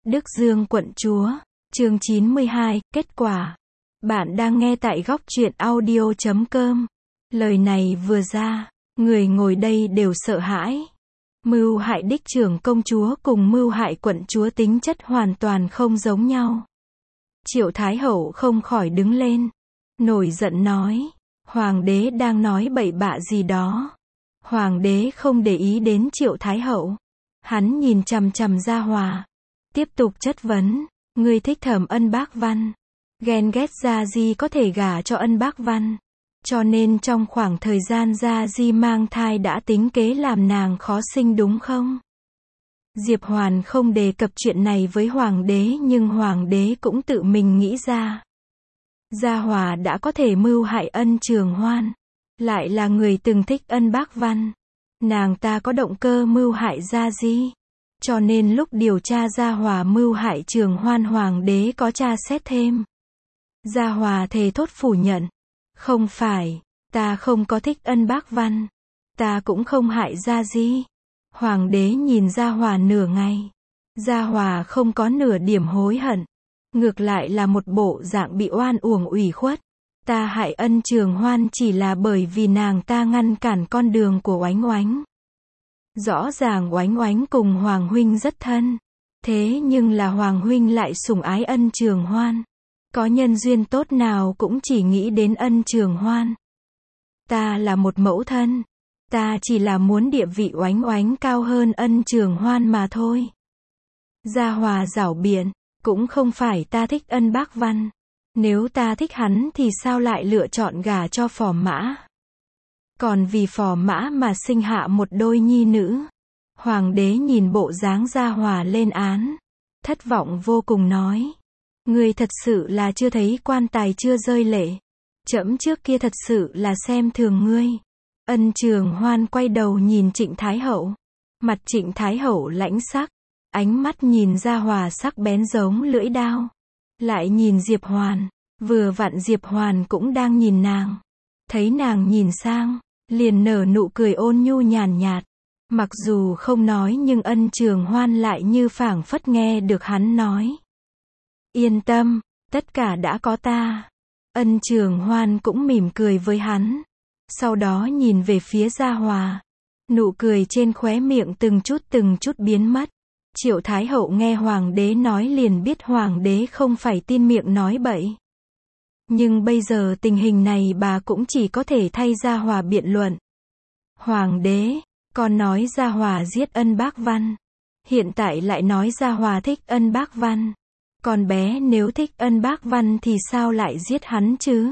Đức Dương quận chúa, chương 92, kết quả. Bạn đang nghe tại góc truyện audio.com. Lời này vừa ra, người ngồi đây đều sợ hãi. Mưu hại đích trưởng công chúa cùng mưu hại quận chúa tính chất hoàn toàn không giống nhau. Triệu Thái Hậu không khỏi đứng lên, nổi giận nói, Hoàng đế đang nói bậy bạ gì đó. Hoàng đế không để ý đến Triệu Thái Hậu. Hắn nhìn chằm chằm Gia Hòa, tiếp tục chất vấn, ngươi thích Thẩm Ân Bác Văn, ghen ghét Gia Di có thể gả cho Ân Bác Văn, cho nên trong khoảng thời gian Gia Di mang thai đã tính kế làm nàng khó sinh đúng không? Diệp Hoàn không đề cập chuyện này với Hoàng đế, nhưng Hoàng đế cũng tự mình nghĩ ra. Gia Hòa đã có thể mưu hại Ân Trường Hoan, lại là người từng thích Ân Bác Văn, nàng ta có động cơ mưu hại Gia Di. Cho nên lúc điều tra Gia Hòa mưu hại Trường Hoan, Hoàng đế có tra xét thêm. Gia Hòa thề thốt phủ nhận, không phải, ta không có thích Ân Bác Văn, ta cũng không hại Gia Di. Hoàng đế nhìn Gia Hòa nửa ngày, Gia Hòa không có nửa điểm hối hận, ngược lại là một bộ dạng bị oan uổng ủy khuất. Ta hại Ân Trường Hoan chỉ là bởi vì nàng ta ngăn cản con đường của Oánh Oánh. Rõ ràng Oánh Oánh cùng Hoàng huynh rất thân, thế nhưng là Hoàng huynh lại sủng ái Ân Trường Hoan, có nhân duyên tốt nào cũng chỉ nghĩ đến Ân Trường Hoan. Ta là một mẫu thân, ta chỉ là muốn địa vị Oánh Oánh cao hơn Ân Trường Hoan mà thôi. Gia Hòa giảo biện, cũng không phải ta thích Ân Bác Văn, nếu ta thích hắn thì sao lại lựa chọn gả cho Phò Mã? Còn vì Phò Mã mà sinh hạ một đôi nhi nữ. Hoàng đế nhìn bộ dáng Gia Hòa lên án, thất vọng vô cùng nói, ngươi thật sự là chưa thấy quan tài chưa rơi lệ. Trẫm trước kia thật sự là xem thường ngươi. Ân Trường Hoan quay đầu nhìn Trịnh Thái Hậu, mặt Trịnh Thái Hậu lãnh sắc, ánh mắt nhìn Gia Hòa sắc bén giống lưỡi dao. Lại nhìn Diệp Hoàn, vừa vặn Diệp Hoàn cũng đang nhìn nàng, thấy nàng nhìn sang, liền nở nụ cười ôn nhu nhàn nhạt. Mặc dù không nói nhưng Ân Trường Hoan lại như phảng phất nghe được hắn nói. Yên tâm, tất cả đã có ta. Ân Trường Hoan cũng mỉm cười với hắn, sau đó nhìn về phía Gia Hòa, nụ cười trên khóe miệng từng chút biến mất. Triệu Thái Hậu nghe Hoàng đế nói liền biết Hoàng đế không phải tin miệng nói bậy. Nhưng bây giờ tình hình này bà cũng chỉ có thể thay Gia Hòa biện luận. Hoàng đế, con nói Gia Hòa giết Ân Bác Văn, hiện tại lại nói Gia Hòa thích Ân Bác Văn. Con bé nếu thích Ân Bác Văn thì sao lại giết hắn chứ?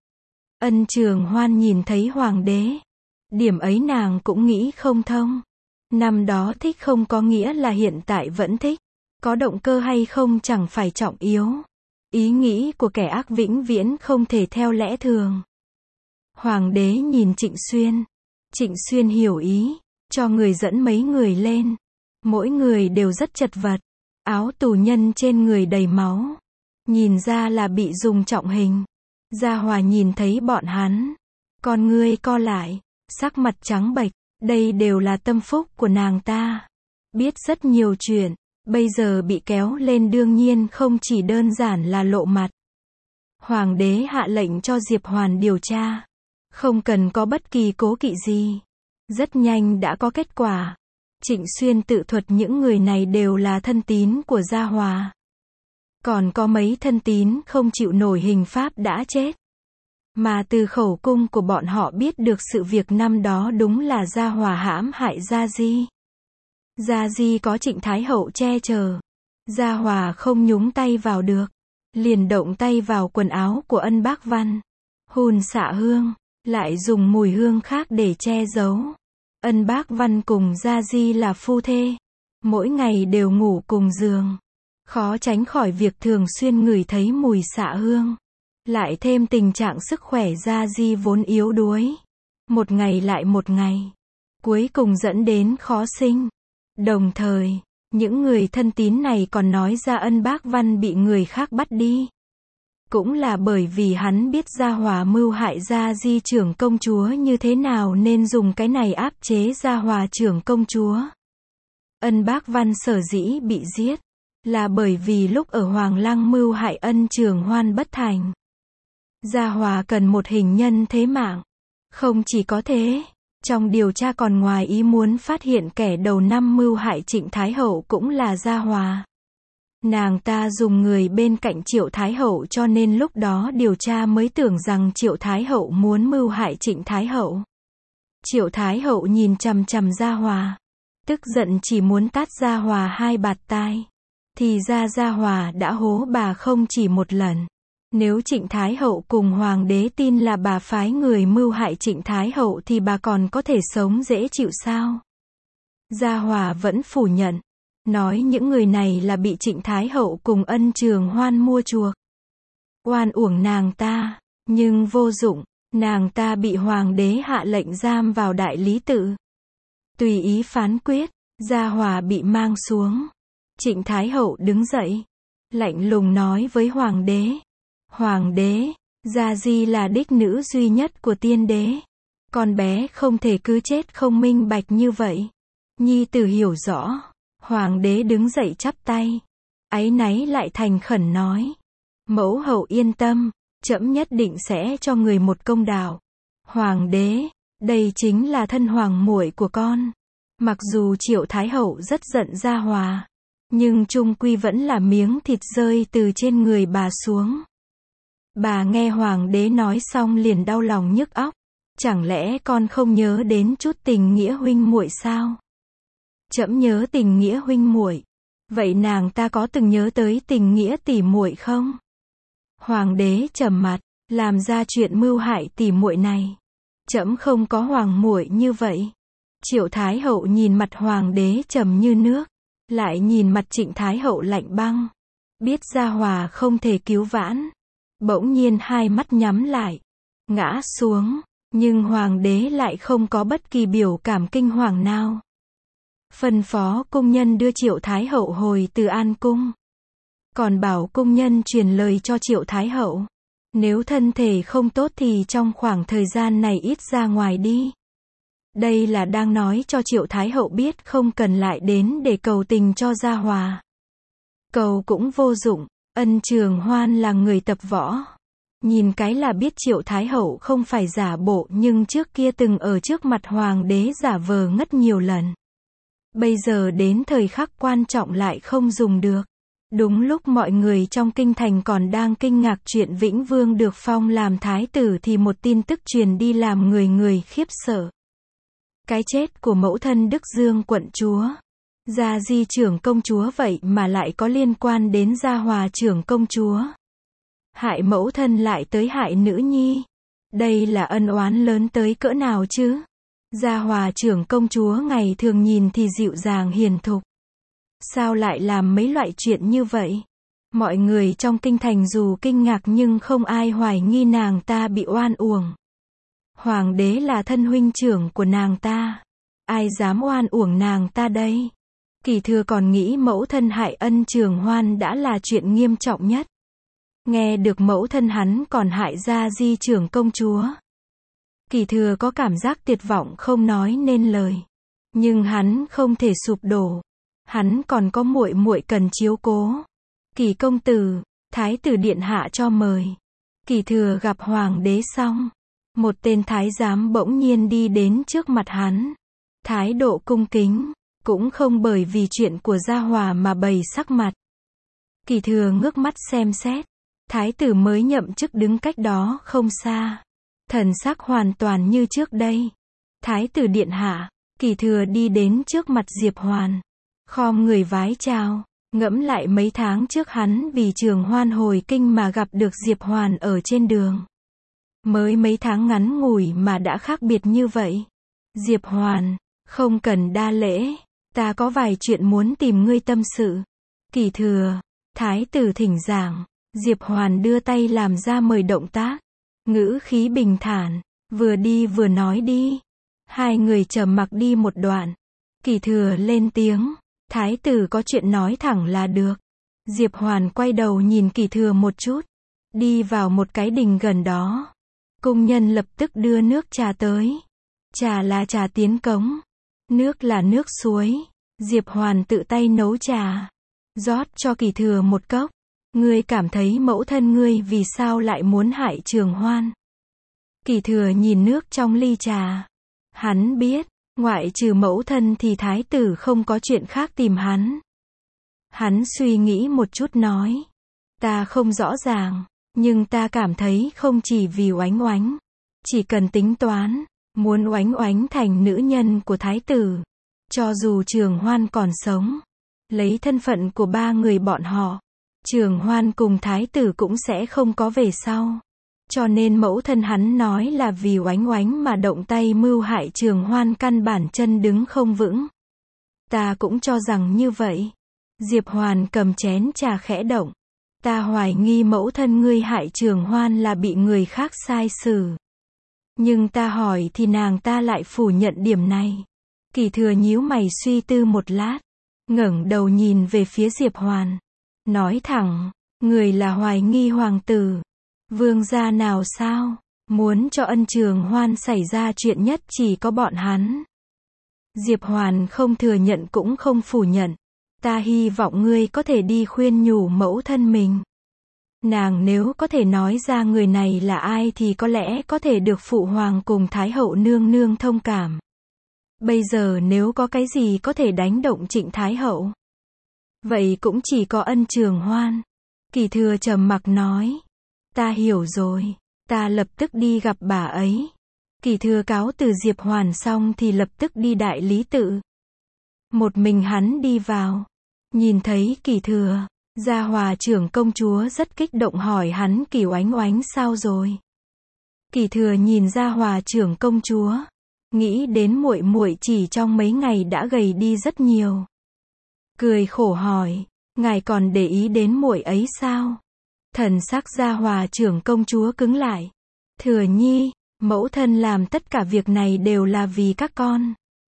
Ân Trường Hoan nhìn thấy Hoàng đế, điểm ấy nàng cũng nghĩ không thông. Năm đó thích không có nghĩa là hiện tại vẫn thích, có động cơ hay không chẳng phải trọng yếu. Ý nghĩ của kẻ ác vĩnh viễn không thể theo lẽ thường. Hoàng đế nhìn Trịnh Xuyên, Trịnh Xuyên hiểu ý, cho người dẫn mấy người lên. Mỗi người đều rất chật vật, áo tù nhân trên người đầy máu, nhìn ra là bị dùng trọng hình. Gia Hòa nhìn thấy bọn hắn, con ngươi co lại, sắc mặt trắng bệch, đây đều là tâm phúc của nàng ta. Biết rất nhiều chuyện, bây giờ bị kéo lên đương nhiên không chỉ đơn giản là lộ mặt. Hoàng đế hạ lệnh cho Diệp Hoàn điều tra, không cần có bất kỳ cố kỵ gì. Rất nhanh đã có kết quả. Trịnh Xuyên tự thuật những người này đều là thân tín của Gia Hòa. Còn có mấy thân tín không chịu nổi hình pháp đã chết. Mà từ khẩu cung của bọn họ biết được sự việc năm đó đúng là Gia Hòa hãm hại Gia Di. Gia Di có Trịnh Thái Hậu che chở, Gia Hòa không nhúng tay vào được, liền động tay vào quần áo của Ân Bác Văn, hun xạ hương, lại dùng mùi hương khác để che giấu. Ân Bác Văn cùng Gia Di là phu thê, mỗi ngày đều ngủ cùng giường, khó tránh khỏi việc thường xuyên ngửi thấy mùi xạ hương. Lại thêm tình trạng sức khỏe Gia Di vốn yếu đuối, một ngày lại một ngày, cuối cùng dẫn đến khó sinh. Đồng thời, những người thân tín này còn nói ra Ân Bác Văn bị người khác bắt đi, cũng là bởi vì hắn biết Gia Hòa mưu hại Gia Di trưởng công chúa như thế nào nên dùng cái này áp chế Gia Hòa trưởng công chúa. Ân Bác Văn sở dĩ bị giết, là bởi vì lúc ở Hoàng Lăng mưu hại Ân Trường Hoan bất thành. Gia Hòa cần một hình nhân thế mạng. Không chỉ có thế, trong điều tra còn ngoài ý muốn phát hiện kẻ đầu năm mưu hại Trịnh Thái Hậu cũng là Gia Hòa. Nàng ta dùng người bên cạnh Triệu Thái Hậu cho nên lúc đó điều tra mới tưởng rằng Triệu Thái Hậu muốn mưu hại Trịnh Thái Hậu. Triệu Thái Hậu nhìn chằm chằm Gia Hòa, tức giận chỉ muốn tát Gia Hòa 2 bạt tai. Thì ra Gia Hòa đã hố bà không chỉ một lần. Nếu Trịnh Thái Hậu cùng Hoàng đế tin là bà phái người mưu hại Trịnh Thái Hậu thì bà còn có thể sống dễ chịu sao? Gia Hòa vẫn phủ nhận, nói những người này là bị Trịnh Thái Hậu cùng Ân Trường Hoan mua chuộc. Oan uổng nàng ta, nhưng vô dụng, nàng ta bị Hoàng đế hạ lệnh giam vào Đại Lý Tự. Tùy ý phán quyết, Gia Hòa bị mang xuống. Trịnh Thái Hậu đứng dậy, lạnh lùng nói với Hoàng đế. Hoàng đế, Gia Di là đích nữ duy nhất của tiên đế. Con bé không thể cứ chết không minh bạch như vậy. Nhi tử hiểu rõ. Hoàng đế đứng dậy chắp tay. Áy náy lại thành khẩn nói. Mẫu hậu yên tâm, trẫm nhất định sẽ cho người một công đạo. Hoàng đế, đây chính là thân hoàng muội của con. Mặc dù Triệu Thái Hậu rất giận Gia Hòa, nhưng chung quy vẫn là miếng thịt rơi từ trên người bà xuống. Bà nghe Hoàng đế nói xong liền đau lòng nhức óc. Chẳng lẽ con không nhớ đến chút tình nghĩa huynh muội sao? Trẫm nhớ tình nghĩa huynh muội. Vậy nàng ta có từng nhớ tới tình nghĩa tỷ muội không? Hoàng đế trầm mặt, làm ra chuyện mưu hại tỷ muội này. Trẫm không có hoàng muội như vậy. Triệu Thái Hậu nhìn mặt Hoàng đế trầm như nước, lại nhìn mặt Trịnh Thái Hậu lạnh băng. Biết Gia Hòa không thể cứu vãn. Bỗng nhiên hai mắt nhắm lại, ngã xuống, nhưng Hoàng đế lại không có bất kỳ biểu cảm kinh hoàng nào. Phân phó cung nhân đưa Triệu Thái Hậu hồi Từ An cung. Còn bảo cung nhân truyền lời cho Triệu Thái Hậu. Nếu thân thể không tốt thì trong khoảng thời gian này ít ra ngoài đi. Đây là đang nói cho Triệu Thái Hậu biết không cần lại đến để cầu tình cho Gia Hòa. Cầu cũng vô dụng. Ân Trường Hoan là người tập võ. Nhìn cái là biết Triệu Thái Hậu không phải giả bộ nhưng trước kia từng ở trước mặt Hoàng đế giả vờ ngất nhiều lần. Bây giờ đến thời khắc quan trọng lại không dùng được. Đúng lúc mọi người trong kinh thành còn đang kinh ngạc chuyện Vĩnh Vương được phong làm thái tử thì một tin tức truyền đi làm người người khiếp sợ. Cái chết của mẫu thân Đức Dương quận chúa. Gia Di trưởng công chúa vậy mà lại có liên quan đến Gia Hòa trưởng công chúa. Hại mẫu thân lại tới hại nữ nhi. Đây là ân oán lớn tới cỡ nào chứ? Gia Hòa trưởng công chúa ngày thường nhìn thì dịu dàng hiền thục. Sao lại làm mấy loại chuyện như vậy? Mọi người trong kinh thành dù kinh ngạc nhưng không ai hoài nghi nàng ta bị oan uổng. Hoàng đế là thân huynh trưởng của nàng ta. Ai dám oan uổng nàng ta đây? Kỳ Thừa còn nghĩ mẫu thân hại Ân Trường Hoan đã là chuyện nghiêm trọng nhất. Nghe được mẫu thân hắn còn hại Gia Di trưởng công chúa. Kỳ Thừa có cảm giác tuyệt vọng không nói nên lời. Nhưng hắn không thể sụp đổ. Hắn còn có muội muội cần chiếu cố. Kỳ công tử, thái tử điện hạ cho mời. Kỳ Thừa gặp hoàng đế xong, một tên thái giám bỗng nhiên đi đến trước mặt hắn. Thái độ cung kính, cũng không bởi vì chuyện của Gia Hòa mà bày sắc mặt. Kỳ Thừa ngước mắt xem xét. Thái tử mới nhậm chức đứng cách đó không xa. Thần sắc hoàn toàn như trước đây. Thái tử điện hạ. Kỳ Thừa đi đến trước mặt Diệp Hoàn. Khom người vái chào. Ngẫm lại mấy tháng trước hắn vì Trường Hoan hồi kinh mà gặp được Diệp Hoàn ở trên đường. Mới mấy tháng ngắn ngủi mà đã khác biệt như vậy. Diệp Hoàn, không cần đa lễ. Ta có vài chuyện muốn tìm ngươi tâm sự. Kỳ Thừa, thái tử thỉnh giảng. Diệp Hoàn đưa tay làm ra mời động tác. Ngữ khí bình thản. Vừa đi vừa nói đi. Hai người trầm mặc đi một đoạn. Kỳ Thừa lên tiếng. Thái tử có chuyện nói thẳng là được. Diệp Hoàn quay đầu nhìn Kỳ Thừa một chút. Đi vào một cái đình gần đó. Cung nhân lập tức đưa nước trà tới. Trà là trà tiến cống. Nước là nước suối. Diệp Hoàn tự tay nấu trà. rót cho Kỳ Thừa một cốc. Ngươi cảm thấy mẫu thân ngươi vì sao lại muốn hại Trường Hoan? Kỳ Thừa nhìn nước trong ly trà. Hắn biết, ngoại trừ mẫu thân thì thái tử không có chuyện khác tìm hắn. Hắn suy nghĩ một chút nói. Ta không rõ ràng, nhưng ta cảm thấy không chỉ vì Oánh Oánh. Chỉ cần tính toán, muốn Oánh Oánh thành nữ nhân của thái tử. Cho dù Trường Hoan còn sống, lấy thân phận của ba người bọn họ, Trường Hoan cùng thái tử cũng sẽ không có về sau. Cho nên mẫu thân hắn nói là vì Oánh Oánh mà động tay mưu hại Trường Hoan căn bản chân đứng không vững. Ta cũng cho rằng như vậy. Diệp Hoàn cầm chén trà khẽ động. Ta hoài nghi mẫu thân ngươi hại Trường Hoan là bị người khác sai xử. Nhưng ta hỏi thì nàng ta lại phủ nhận điểm này. Kỳ Thừa nhíu mày suy tư một lát, ngẩng đầu nhìn về phía Diệp Hoàn, nói thẳng, người là hoài nghi hoàng tử, vương gia nào sao? Muốn cho ân Trường Hoan xảy ra chuyện nhất chỉ có bọn hắn. Diệp Hoàn không thừa nhận cũng không phủ nhận. Ta hy vọng ngươi có thể đi khuyên nhủ mẫu thân mình. Nàng nếu có thể nói ra người này là ai thì có lẽ có thể được phụ hoàng cùng thái hậu nương nương thông cảm. Bây giờ nếu có cái gì có thể đánh động Trịnh thái hậu, vậy cũng chỉ có ân Trường Hoan. Kỳ Thừa trầm mặc nói. Ta hiểu rồi, ta lập tức đi gặp bà ấy. Kỳ Thừa cáo từ Diệp Hoàn xong thì lập tức đi đại lý tự. Một mình hắn đi vào, nhìn thấy Kỳ Thừa, Gia Hòa trưởng công chúa rất kích động hỏi hắn Kỳ Oánh Oánh sao rồi. Kỳ Thừa nhìn Gia Hòa trưởng công chúa, nghĩ đến muội muội chỉ trong mấy ngày đã gầy đi rất nhiều. Cười khổ hỏi, ngài còn để ý đến muội ấy sao? Thần sắc Gia Hòa trưởng công chúa cứng lại. Thừa nhi, mẫu thân làm tất cả việc này đều là vì các con.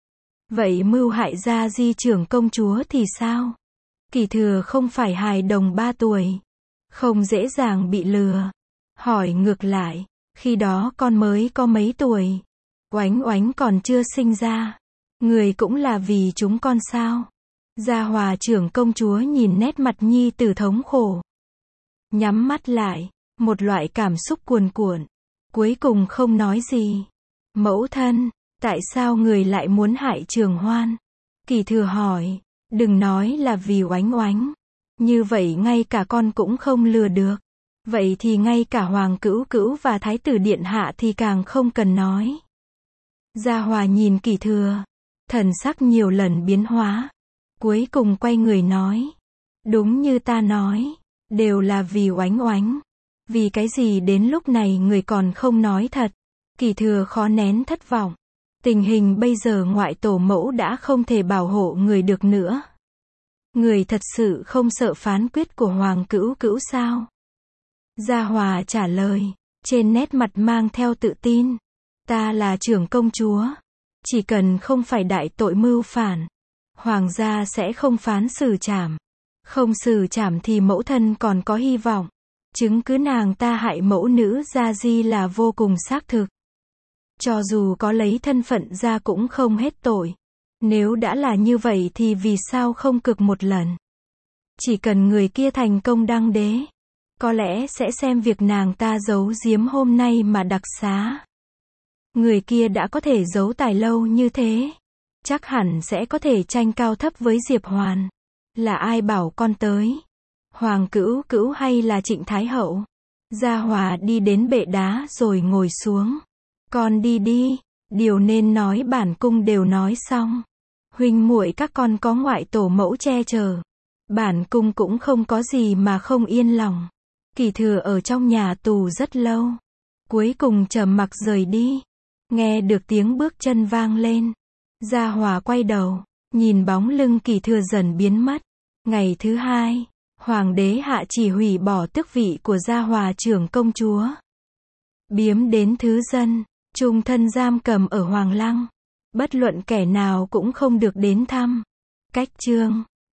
Vậy mưu hại Gia Di trưởng công chúa thì sao? Kỳ Thừa không phải hài đồng 3 tuổi, không dễ dàng bị lừa. Hỏi ngược lại, khi đó con mới có mấy tuổi? Oánh Oánh còn chưa sinh ra. Người cũng là vì chúng con sao? Gia Hòa trưởng công chúa nhìn nét mặt nhi tử thống khổ, nhắm mắt lại, một loại cảm xúc cuồn cuộn, cuối cùng không nói gì. Mẫu thân, tại sao người lại muốn hại Trường Hoan? Kỳ Thừa hỏi, đừng nói là vì Oánh Oánh. Như vậy ngay cả con cũng không lừa được. Vậy thì ngay cả Hoàng Cữu Cữu và Thái tử Điện Hạ thì càng không cần nói. Gia Hòa nhìn Kỳ Thừa, thần sắc nhiều lần biến hóa. Cuối cùng quay người nói, đúng như ta nói, đều là vì Oánh Oánh. Vì cái gì đến lúc này người còn không nói thật? Kỳ Thừa khó nén thất vọng. Tình hình bây giờ ngoại tổ mẫu đã không thể bảo hộ người được nữa. Người thật sự không sợ phán quyết của Hoàng Cữu Cữu sao? Gia Hòa trả lời, trên nét mặt mang theo tự tin. Ta là trưởng công chúa. Chỉ cần không phải đại tội mưu phản, Hoàng gia sẽ không phán xử trảm. Không xử trảm thì mẫu thân còn có hy vọng. Chứng cứ nàng ta hại mẫu nữ Gia Di là vô cùng xác thực. Cho dù có lấy thân phận ra cũng không hết tội. Nếu đã là như vậy thì vì sao không cực một lần? Chỉ cần người kia thành công đăng đế, có lẽ sẽ xem việc nàng ta giấu giếm hôm nay mà đặc xá. Người kia đã có thể giấu tài lâu như thế, chắc hẳn sẽ có thể tranh cao thấp với Diệp Hoàn. Là ai bảo con tới? Hoàng Cữu Cữu hay là Trịnh Thái Hậu? Gia Hòa đi đến bệ đá rồi ngồi xuống. Con đi đi, điều nên nói bản cung đều nói xong. Huynh muội các con có ngoại tổ mẫu che chở, bản cung cũng không có gì mà không yên lòng. Kỳ Thừa ở trong nhà tù rất lâu, cuối cùng trầm mặc rời đi. Nghe được tiếng bước chân vang lên, Gia Hòa quay đầu, nhìn bóng lưng Kỳ Thừa dần biến mất. Ngày thứ hai, Hoàng đế hạ chỉ hủy bỏ tước vị của Gia Hòa trưởng công chúa, biếm đến thứ dân, chung thân giam cầm ở Hoàng Lăng. Bất luận kẻ nào cũng không được đến thăm. Cách chương